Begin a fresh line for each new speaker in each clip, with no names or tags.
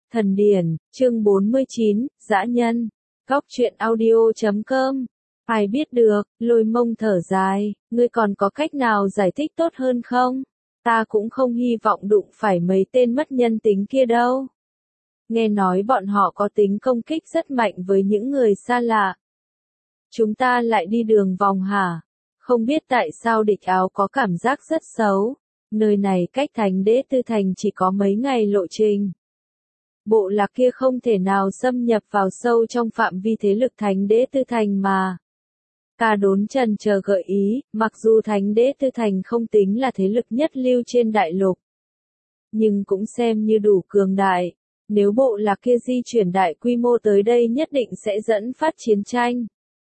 Thần Điển, chương 49, Dã Nhân. Góc truyện audio.com. Ai biết được, Lôi Mông thở dài, ngươi còn có cách nào giải thích tốt hơn không? Ta cũng không hy vọng đụng phải mấy tên mất nhân tính kia đâu. Nghe nói bọn họ có tính công kích rất mạnh với những người xa lạ. Chúng ta lại đi đường vòng hả? Không biết tại sao Địch Áo có cảm giác rất xấu. Nơi này cách Thánh Đế Tư Thành chỉ có mấy ngày lộ trình. Bộ lạc kia không thể nào xâm nhập vào sâu trong phạm vi thế lực Thánh Đế Tư Thành mà. Ca Đốn chần chờ gợi ý, mặc dù Thánh Đế Tư Thành không tính là thế lực nhất lưu trên đại lục, nhưng cũng xem như đủ cường đại. Nếu bộ lạc kia di chuyển đại quy mô tới đây nhất định sẽ dẫn phát chiến tranh.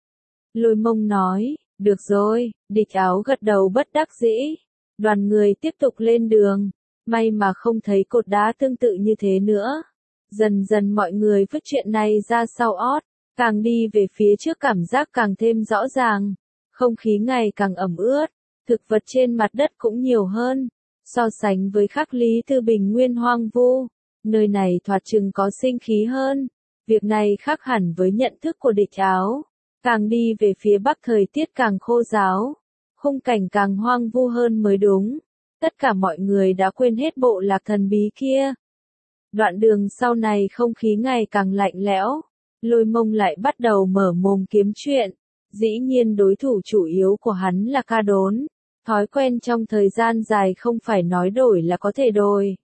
Lôi Mông nói, được rồi, Địch Áo gật đầu bất đắc dĩ. Đoàn người tiếp tục lên đường, may mà không thấy cột đá tương tự như thế nữa. Dần dần mọi người vứt chuyện này ra sau ót, càng đi về phía trước cảm giác càng thêm rõ ràng. Không khí ngày càng ẩm ướt, thực vật trên mặt đất cũng nhiều hơn. So sánh với Khắc Lý Tư Bình nguyên hoang vu, nơi này thoạt chừng có sinh khí hơn. Việc này khác hẳn với nhận thức của Địch Áo. Càng đi về phía bắc thời tiết càng khô ráo, khung cảnh càng hoang vu hơn mới đúng. Tất cả mọi người đã quên hết bộ lạc thần bí kia. Đoạn đường sau này không khí ngày càng lạnh lẽo, Lôi Mông lại bắt đầu mở mồm kiếm chuyện. Dĩ nhiên đối thủ chủ yếu của hắn là Ca Đốn. Thói quen trong thời gian dài không phải nói đổi là có thể đổi.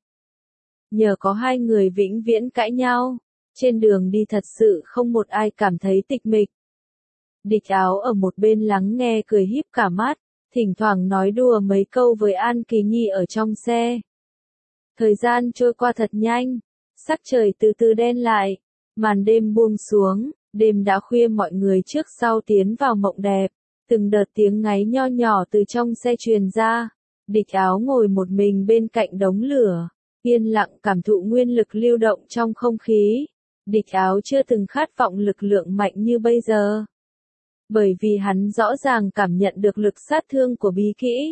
Nhờ có hai người vĩnh viễn cãi nhau, trên đường đi thật sự không một ai cảm thấy tịch mịch. Địch Áo ở một bên lắng nghe cười híp cả mắt, thỉnh thoảng nói đùa mấy câu với An Kỳ Nhi ở trong xe. Thời gian trôi qua thật nhanh, sắc trời từ từ đen lại, màn đêm buông xuống, đêm đã khuya mọi người trước sau tiến vào mộng đẹp, từng đợt tiếng ngáy nho nhỏ từ trong xe truyền ra. Địch Áo ngồi một mình bên cạnh đống lửa, yên lặng cảm thụ nguyên lực lưu động trong không khí. Địch Áo chưa từng khát vọng lực lượng mạnh như bây giờ. Bởi vì hắn rõ ràng cảm nhận được lực sát thương của bí kỹ.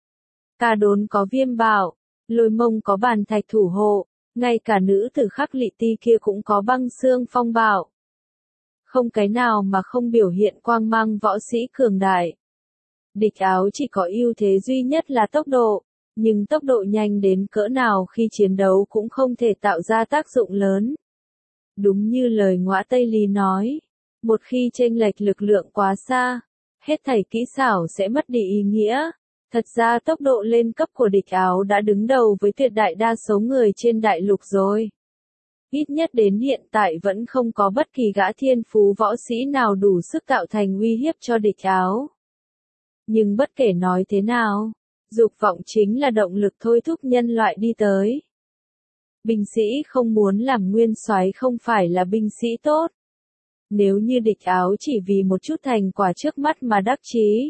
Ca Đốn có viêm bạo, Lôi Mông có bàn thạch thủ hộ, ngay cả nữ tử Khắc Lị Ti kia cũng có băng xương phong bạo. Không cái nào mà không biểu hiện quang mang võ sĩ cường đại. Địch Áo chỉ có ưu thế duy nhất là tốc độ, nhưng tốc độ nhanh đến cỡ nào khi chiến đấu cũng không thể tạo ra tác dụng lớn. Đúng như lời Ngõa Tây Lý nói. Một khi chênh lệch lực lượng quá xa, hết thảy kỹ xảo sẽ mất đi ý nghĩa. Thật ra tốc độ lên cấp của Địch Áo đã đứng đầu với tuyệt đại đa số người trên đại lục rồi. Ít nhất đến hiện tại vẫn không có bất kỳ gã thiên phú võ sĩ nào đủ sức tạo thành uy hiếp cho Địch Áo. Nhưng bất kể nói thế nào, dục vọng chính là động lực thôi thúc nhân loại đi tới. Binh sĩ không muốn làm nguyên soái không phải là binh sĩ tốt. Nếu như Địch Áo chỉ vì một chút thành quả trước mắt mà đắc chí,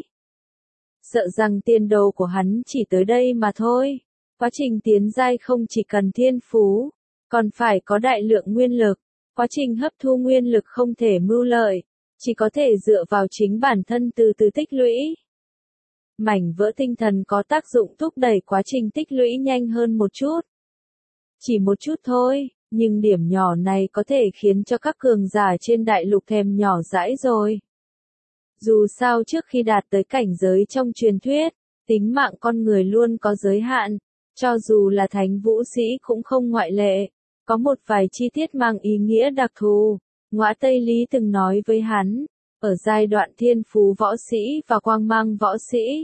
sợ rằng tiền đồ của hắn chỉ tới đây mà thôi. Quá trình tiến giai không chỉ cần thiên phú, còn phải có đại lượng nguyên lực. Quá trình hấp thu nguyên lực không thể mưu lợi, chỉ có thể dựa vào chính bản thân từ từ tích lũy. Mảnh vỡ tinh thần có tác dụng thúc đẩy quá trình tích lũy nhanh hơn một chút. Chỉ một chút thôi. Nhưng điểm nhỏ này có thể khiến cho các cường giả trên đại lục thèm nhỏ dãi rồi. Dù sao trước khi đạt tới cảnh giới trong truyền thuyết, tính mạng con người luôn có giới hạn, cho dù là thánh vũ sĩ cũng không ngoại lệ. Có một vài chi tiết mang ý nghĩa đặc thù, Ngõa Tây Lý từng nói với hắn, ở giai đoạn thiên phú võ sĩ và quang mang võ sĩ.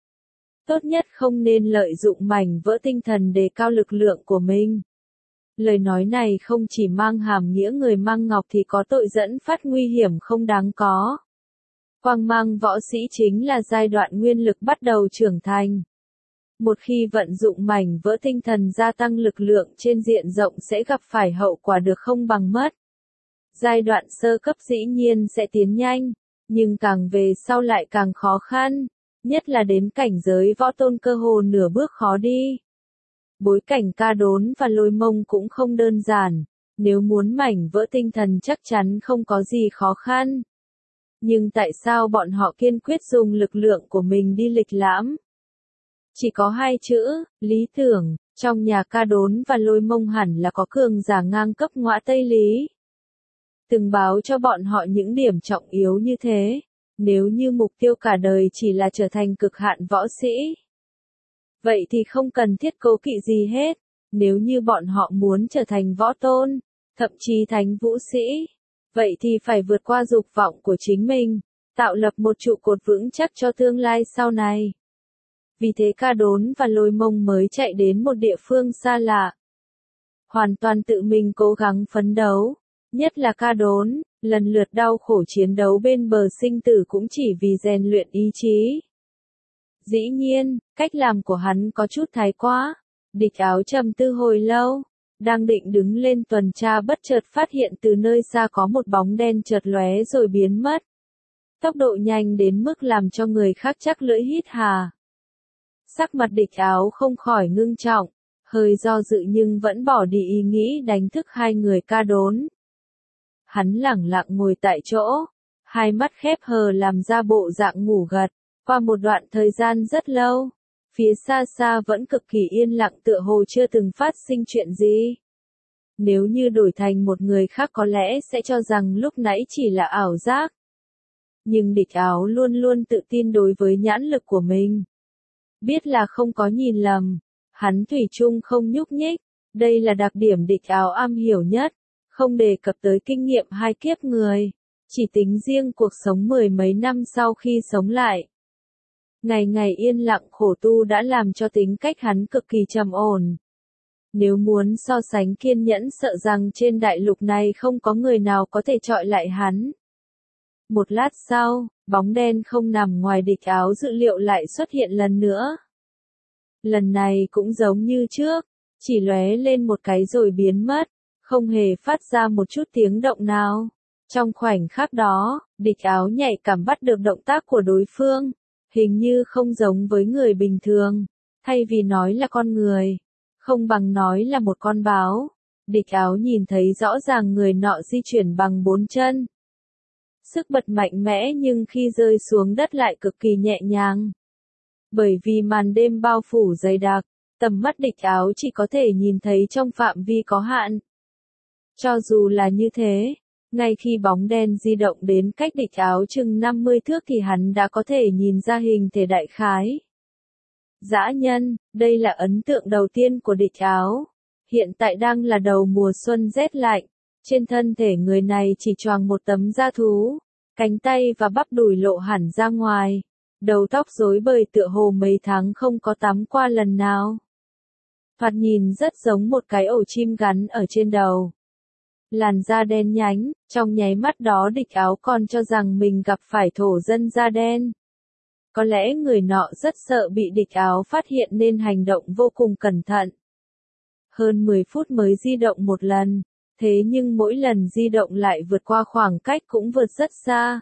Tốt nhất không nên lợi dụng mảnh vỡ tinh thần để cao lực lượng của mình. Lời nói này không chỉ mang hàm nghĩa người mang ngọc thì có tội dẫn phát nguy hiểm không đáng có. Quang mang võ sĩ chính là giai đoạn nguyên lực bắt đầu trưởng thành. Một khi vận dụng mảnh vỡ tinh thần gia tăng lực lượng trên diện rộng sẽ gặp phải hậu quả được không bằng mất. Giai đoạn sơ cấp dĩ nhiên sẽ tiến nhanh, nhưng càng về sau lại càng khó khăn, nhất là đến cảnh giới võ tôn cơ hồ nửa bước khó đi. Bối cảnh Ca Đốn và Lôi Mông cũng không đơn giản, nếu muốn mảnh vỡ tinh thần chắc chắn không có gì khó khăn. Nhưng tại sao bọn họ kiên quyết dùng lực lượng của mình đi lịch lãm? Chỉ có hai chữ, lý tưởng. Trong nhà ca đốn và lôi mông hẳn là có cường giả ngang cấp ngõa Tây Lý. Từng báo cho bọn họ những điểm trọng yếu như thế. Nếu như mục tiêu cả đời chỉ là trở thành cực hạn võ sĩ, vậy thì không cần thiết cố kỵ gì hết. Nếu như bọn họ muốn trở thành võ tôn, thậm chí thánh vũ sĩ, vậy thì phải vượt qua dục vọng của chính mình, tạo lập một trụ cột vững chắc cho tương lai sau này. Vì thế ca đốn và lôi mông mới chạy đến một địa phương xa lạ. Hoàn toàn tự mình cố gắng phấn đấu, nhất là ca đốn, lần lượt đau khổ chiến đấu bên bờ sinh tử cũng chỉ vì rèn luyện ý chí. Dĩ nhiên, cách làm của hắn có chút thái quá. Địch Áo trầm tư hồi lâu, đang định đứng lên tuần tra bất chợt phát hiện từ nơi xa có một bóng đen chợt lóe rồi biến mất. Tốc độ nhanh đến mức làm cho người khác chắc lưỡi hít hà. Sắc mặt Địch Áo không khỏi ngưng trọng, hơi do dự nhưng vẫn bỏ đi ý nghĩ đánh thức hai người ca đốn. Hắn lẳng lặng ngồi tại chỗ, hai mắt khép hờ làm ra bộ dạng ngủ gật. Qua một đoạn thời gian rất lâu, phía xa xa vẫn cực kỳ yên lặng tựa hồ chưa từng phát sinh chuyện gì. Nếu như đổi thành một người khác có lẽ sẽ cho rằng lúc nãy chỉ là ảo giác. Nhưng Địch Áo luôn luôn tự tin đối với nhãn lực của mình. Biết là không có nhìn lầm, hắn thủy chung không nhúc nhích, đây là đặc điểm Địch Áo am hiểu nhất, không đề cập tới kinh nghiệm hai kiếp người, chỉ tính riêng cuộc sống mười mấy năm sau khi sống lại. Ngày ngày yên lặng khổ tu đã làm cho tính cách hắn cực kỳ trầm ổn. Nếu muốn so sánh kiên nhẫn sợ rằng trên đại lục này không có người nào có thể chọi lại hắn. Một lát sau, bóng đen không nằm ngoài Địch Áo dự liệu lại xuất hiện lần nữa. Lần này cũng giống như trước, chỉ lóe lên một cái rồi biến mất, không hề phát ra một chút tiếng động nào. Trong khoảnh khắc đó, Địch Áo nhạy cảm bắt được động tác của đối phương, hình như không giống với người bình thường, thay vì nói là con người, không bằng nói là một con báo. Địch Áo nhìn thấy rõ ràng người nọ di chuyển bằng bốn chân. Sức bật mạnh mẽ nhưng khi rơi xuống đất lại cực kỳ nhẹ nhàng. Bởi vì màn đêm bao phủ dày đặc, tầm mắt Địch Áo chỉ có thể nhìn thấy trong phạm vi có hạn. Cho dù là như thế, ngay khi bóng đen di động đến cách Địch Áo chừng 50 thước thì hắn đã có thể nhìn ra hình thể đại khái. Dã nhân, đây là ấn tượng đầu tiên của Địch Áo. Hiện tại đang là đầu mùa xuân rét lạnh, trên thân thể người này chỉ choàng một tấm da thú, cánh tay và bắp đùi lộ hẳn ra ngoài, đầu tóc rối bời tựa hồ mấy tháng không có tắm qua lần nào. Thoạt nhìn rất giống một cái ổ chim gắn ở trên đầu. Làn da đen nhánh, trong nháy mắt đó Địch Áo còn cho rằng mình gặp phải thổ dân da đen. Có lẽ người nọ rất sợ bị Địch Áo phát hiện nên hành động vô cùng cẩn thận. Hơn 10 phút mới di động một lần, thế nhưng mỗi lần di động lại vượt qua khoảng cách cũng vượt rất xa.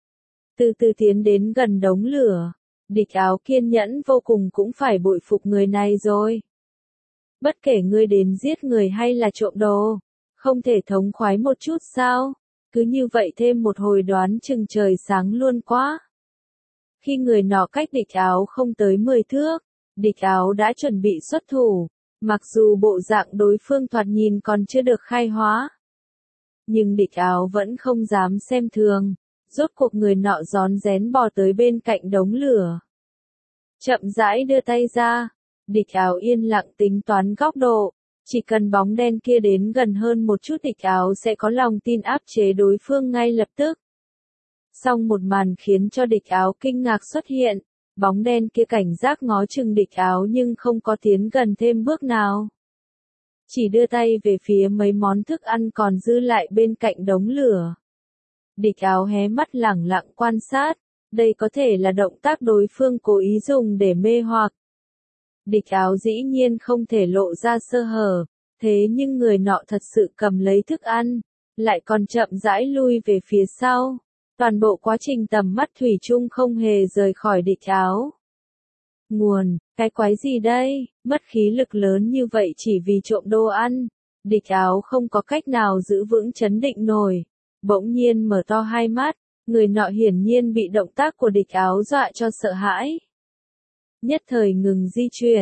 Từ từ tiến đến gần đống lửa, Địch Áo kiên nhẫn vô cùng cũng phải bội phục người này rồi. Bất kể ngươi đến giết người hay là trộm đồ, không thể thống khoái một chút sao? Cứ như vậy thêm một hồi đoán chừng trời sáng luôn quá. Khi người nọ cách Địch Áo không tới 10 thước, Địch Áo đã chuẩn bị xuất thủ, mặc dù bộ dạng đối phương thoạt nhìn còn chưa được khai hóa. Nhưng Địch Áo vẫn không dám xem thường, rốt cuộc người nọ rón rén bò tới bên cạnh đống lửa. Chậm rãi đưa tay ra, Địch Áo yên lặng tính toán góc độ. Chỉ cần bóng đen kia đến gần hơn một chút Địch Áo sẽ có lòng tin áp chế đối phương ngay lập tức. Song một màn khiến cho Địch Áo kinh ngạc xuất hiện, bóng đen kia cảnh giác ngó chừng Địch Áo nhưng không có tiến gần thêm bước nào. Chỉ đưa tay về phía mấy món thức ăn còn dư lại bên cạnh đống lửa. Địch Áo hé mắt lẳng lặng quan sát, đây có thể là động tác đối phương cố ý dùng để mê hoặc. Địch Áo dĩ nhiên không thể lộ ra sơ hở, thế nhưng người nọ thật sự cầm lấy thức ăn, lại còn chậm rãi lui về phía sau. Toàn bộ quá trình tầm mắt thủy chung không hề rời khỏi Địch Áo. Nguồn, cái quái gì đây, mất khí lực lớn như vậy chỉ vì trộm đồ ăn. Địch Áo không có cách nào giữ vững trấn định nổi. Bỗng nhiên mở to hai mắt, người nọ hiển nhiên bị động tác của Địch Áo dọa cho sợ hãi. Nhất thời ngừng di chuyển,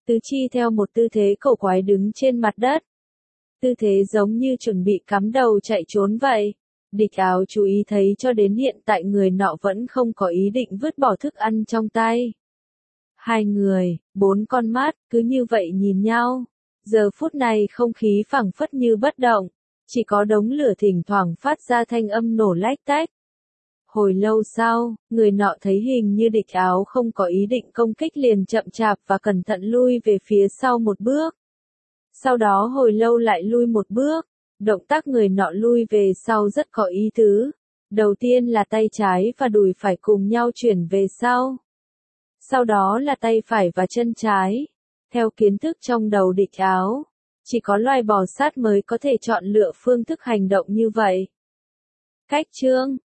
Tứ chi theo một tư thế cổ quái đứng trên mặt đất. Tư thế giống như chuẩn bị cắm đầu chạy trốn vậy. Địch Áo chú ý thấy cho đến hiện tại người nọ vẫn không có ý định vứt bỏ thức ăn trong tay. Hai người, bốn con mắt, cứ như vậy nhìn nhau. Giờ phút này không khí phảng phất như bất động, chỉ có đống lửa thỉnh thoảng phát ra thanh âm nổ lách tách. Hồi lâu sau, người nọ thấy hình như Địch Áo không có ý định công kích liền chậm chạp và cẩn thận lui về phía sau một bước. Sau đó hồi lâu lại lui một bước, động tác người nọ lui về sau rất có ý tứ. Đầu tiên là tay trái và đùi phải cùng nhau chuyển về sau. Sau đó là tay phải và chân trái. Theo kiến thức trong đầu Địch Áo, chỉ có loài bò sát mới có thể chọn lựa phương thức hành động như vậy. Cách chương